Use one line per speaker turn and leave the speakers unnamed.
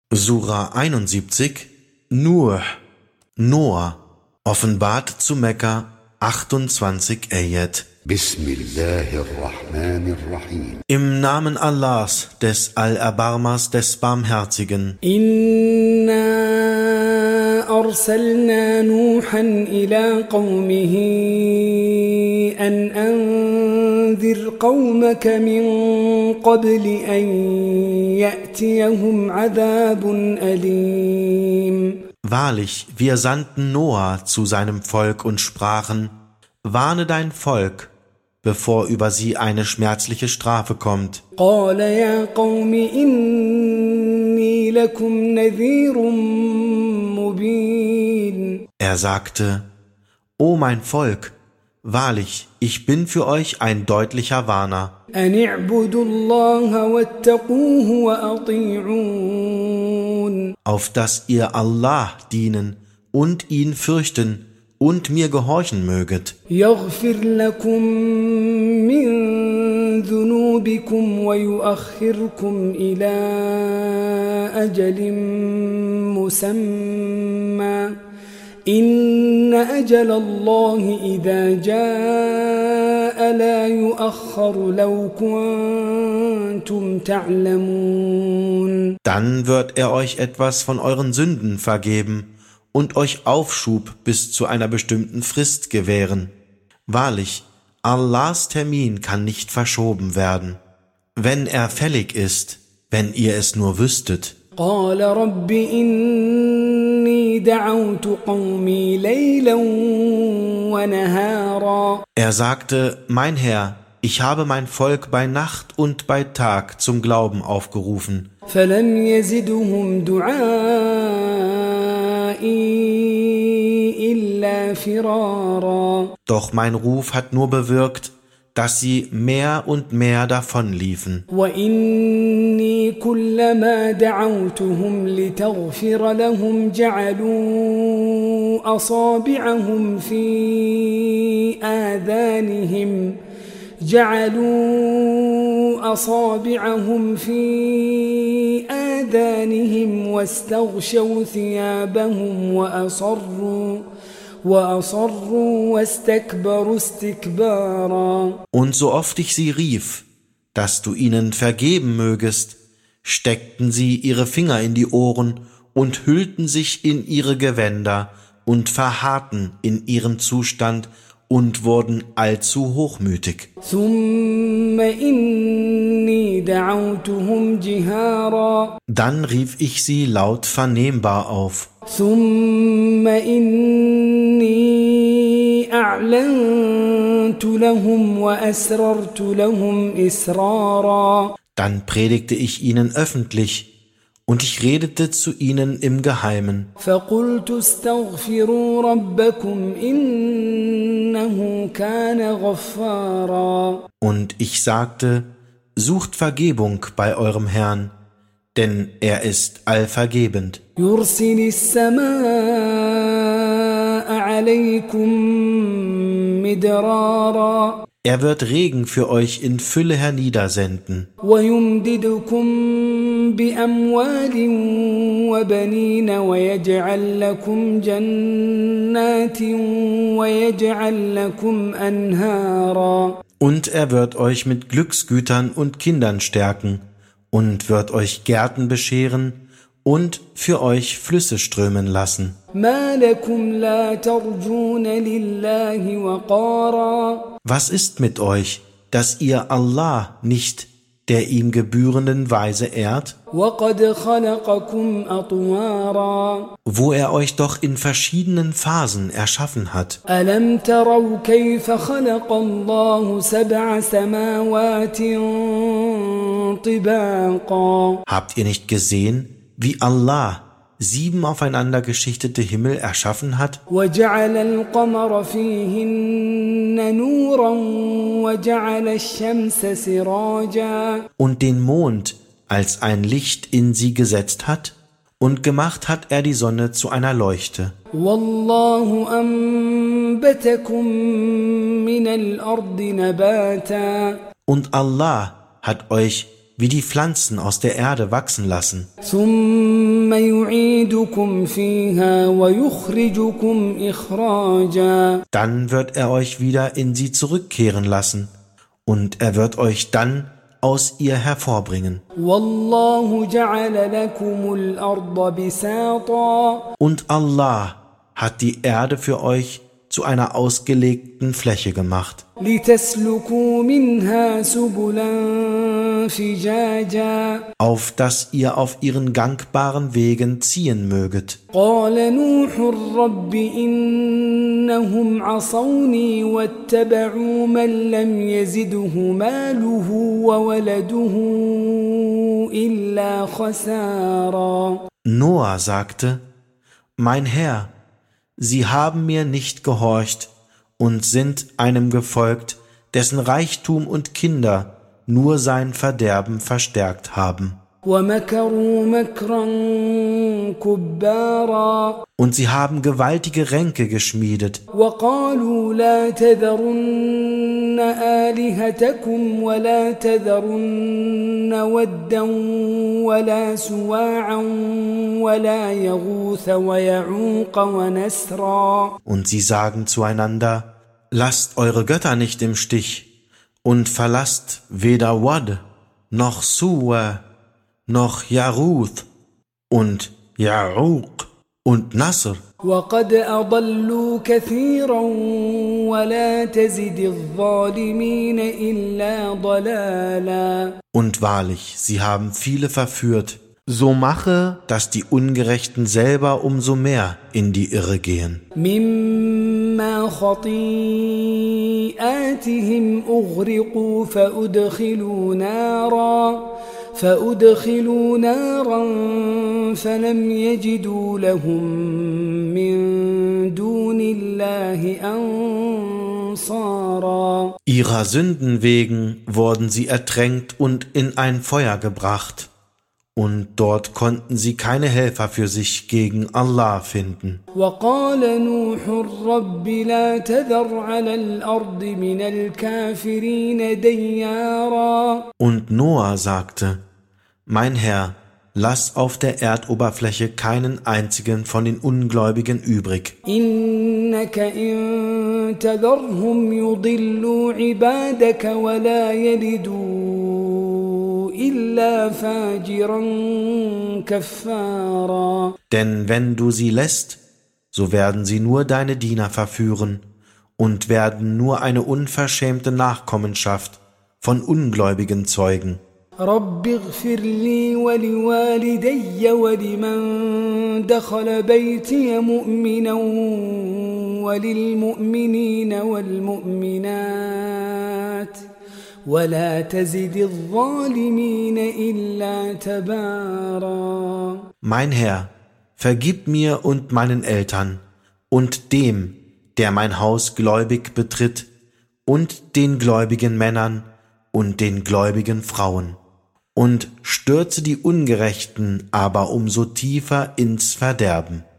Sura 71, Nur, Noah, offenbart zu Mekka, 28 Ayat.
Bismillahirrahmanirrahim.
Im Namen Allahs, des Allerbarmers, des Barmherzigen.
Inna arsalna Nuhan ila qawmihi an anzir qawmaka min qabli an ya'tiyahum adhabun alim.
Wahrlich, wir sandten Noah zu seinem Volk und sprachen: Warne dein Volk, bevor über sie eine schmerzliche Strafe kommt.
قال يا قوم إني لكم نذير مبين.
Er sagte: O mein Volk, wahrlich, ich bin für euch ein deutlicher Warner.
أن اعبدوا الله واتقوه وأطيعون.
Auf dass ihr Allah dienen und ihn fürchten und mir gehorchen möget.
يغفر لكم من ذنوبكم ويؤخركم إلى أجل مسمى إن أجل الله إذا جاء لا يؤخر لو كنتم تعلمون.
Dann wird er euch etwas von euren Sünden vergeben und euch Aufschub bis zu einer bestimmten Frist gewähren. Wahrlich, Allahs Termin kann nicht verschoben werden. Wenn er fällig ist, wenn ihr es nur wüsstet.
قال رب إني دعوت قومي ليلا ونهارا.
Er sagte: Mein Herr, ich habe mein Volk bei Nacht und bei Tag zum Glauben aufgerufen.
فلم يزدهم دعائي إلا فرارا.
Doch mein Ruf hat nur bewirkt, dass sie mehr und mehr davonliefen.
وإني كلما دعوتهم لتغفر لهم جعلوا أصابعهم في آذانهم واستغشوا ثيابهم وأصروا واستكبروا استكبارا.
Und so oft ich sie rief, dass du ihnen vergeben mögest, steckten sie ihre Finger in die Ohren und hüllten sich in ihre Gewänder und verharrten in ihrem Zustand und wurden allzu hochmütig.
ثم إني دعوتهم جهارا.
Dann rief ich sie laut vernehmbar auf.
ثم إني أعلنت لهم وأسررت لهم إسرارا.
Dann predigte ich ihnen öffentlich und ich redete zu ihnen im Geheimen.
فقلت استغفروا ربكم إنه كان غفارا.
Und ich sagte: Sucht Vergebung bei eurem Herrn, denn er ist allvergebend.
يرسل السماء عليكم مدرارا.
Er wird Regen für euch in Fülle herniedersenden
ويمددكم بأموال وبنين ويجعل لكم جنات ويجعل لكم أنهارا.
und er wird euch mit Glücksgütern und Kindern stärken und wird euch Gärten bescheren und für euch Flüsse strömen lassen.
ما لكم لا ترجون لله وقارا.
Was ist mit euch, dass ihr Allah nicht der ihm gebührenden Weise ehrt,
وقد خلقكم أطوارا.
wo er euch doch in verschiedenen Phasen erschaffen hat?
ألم تروا كيف خلق الله سبع سماوات طباقا.
Habt ihr nicht gesehen, wie Allah 7 aufeinander geschichtete Himmel erschaffen hat
وجعل القمر فيهن نورا وجعل الشمس سراجا.
und den Mond als ein Licht in sie gesetzt hat? Und gemacht hat er die Sonne zu einer Leuchte.
والله أنبتكم من الأرض نباتا.
Und Allah hat euch wie die Pflanzen aus der Erde wachsen lassen.
ثم يعيدكم فيها ويخرجكم إخراجا
Dann wird er euch wieder in sie zurückkehren lassen und er wird euch dann aus ihr hervorbringen.
والله جعل لكم الأرض بساطا
Und Allah hat die Erde für euch zu einer ausgelegten Fläche gemacht,
لتسلكوا منها سبلا فجاجا
auf dass ihr auf ihren gangbaren Wegen ziehen möget.
قال نوح رب إنهم عصوني واتبعوا من لم يزده ماله وولده إلا خسارا
Noah sagte, mein Herr, sie haben mir nicht gehorcht und sind einem gefolgt, dessen Reichtum und Kinder nur sein Verderben verstärkt haben.
ومكروا مكرا كبارا
Und sie haben gewaltige Ränke geschmiedet
وقالوا لا تذرن آلهتكم ولا تذرن ودا ولا سواعا ولا يغوث ويعوق ونسرا
und sie sagen zueinander, lasst eure Götter nicht im Stich und verlasst weder Wad noch Suwa noch Jaruth und Ja'uq und Nasr.
وقد أضلوا كثيرا ولا تزد الظالمين إلا ضلالا
Und wahrlich, sie haben viele verführt. So mache, dass die Ungerechten selber umso mehr in die Irre gehen.
مما خطيئاتهم أغرقوا فأدخلوا نارا فلم يجدوا لهم من دون الله أنصارا
Ihrer Sünden wegen wurden sie ertränkt und in ein Feuer gebracht. Und dort konnten sie keine Helfer für sich gegen Allah finden.
وقال نوح رب لا تذر على الأرض من الكافرين ديارا
Und Noah sagte, mein Herr, lass auf der Erdoberfläche keinen einzigen von den Ungläubigen übrig.
إنك إن تذرهم يضلوا عبادك ولا يلدوا إلا فاجرا كفارا
Denn wenn du sie lässt, so werden sie nur deine Diener verführen und werden nur eine unverschämte Nachkommenschaft von Ungläubigen zeugen.
رب اغفر لي ولوالدي ولمن دخل بيتي مؤمنا وللمؤمنين والمؤمنات ولا تزد الظالمين إلا تبارا
Mein Herr, vergib mir und meinen Eltern und dem, der mein Haus gläubig betritt, und den gläubigen Männern und den gläubigen Frauen. Und stürze die Ungerechten aber umso tiefer ins Verderben.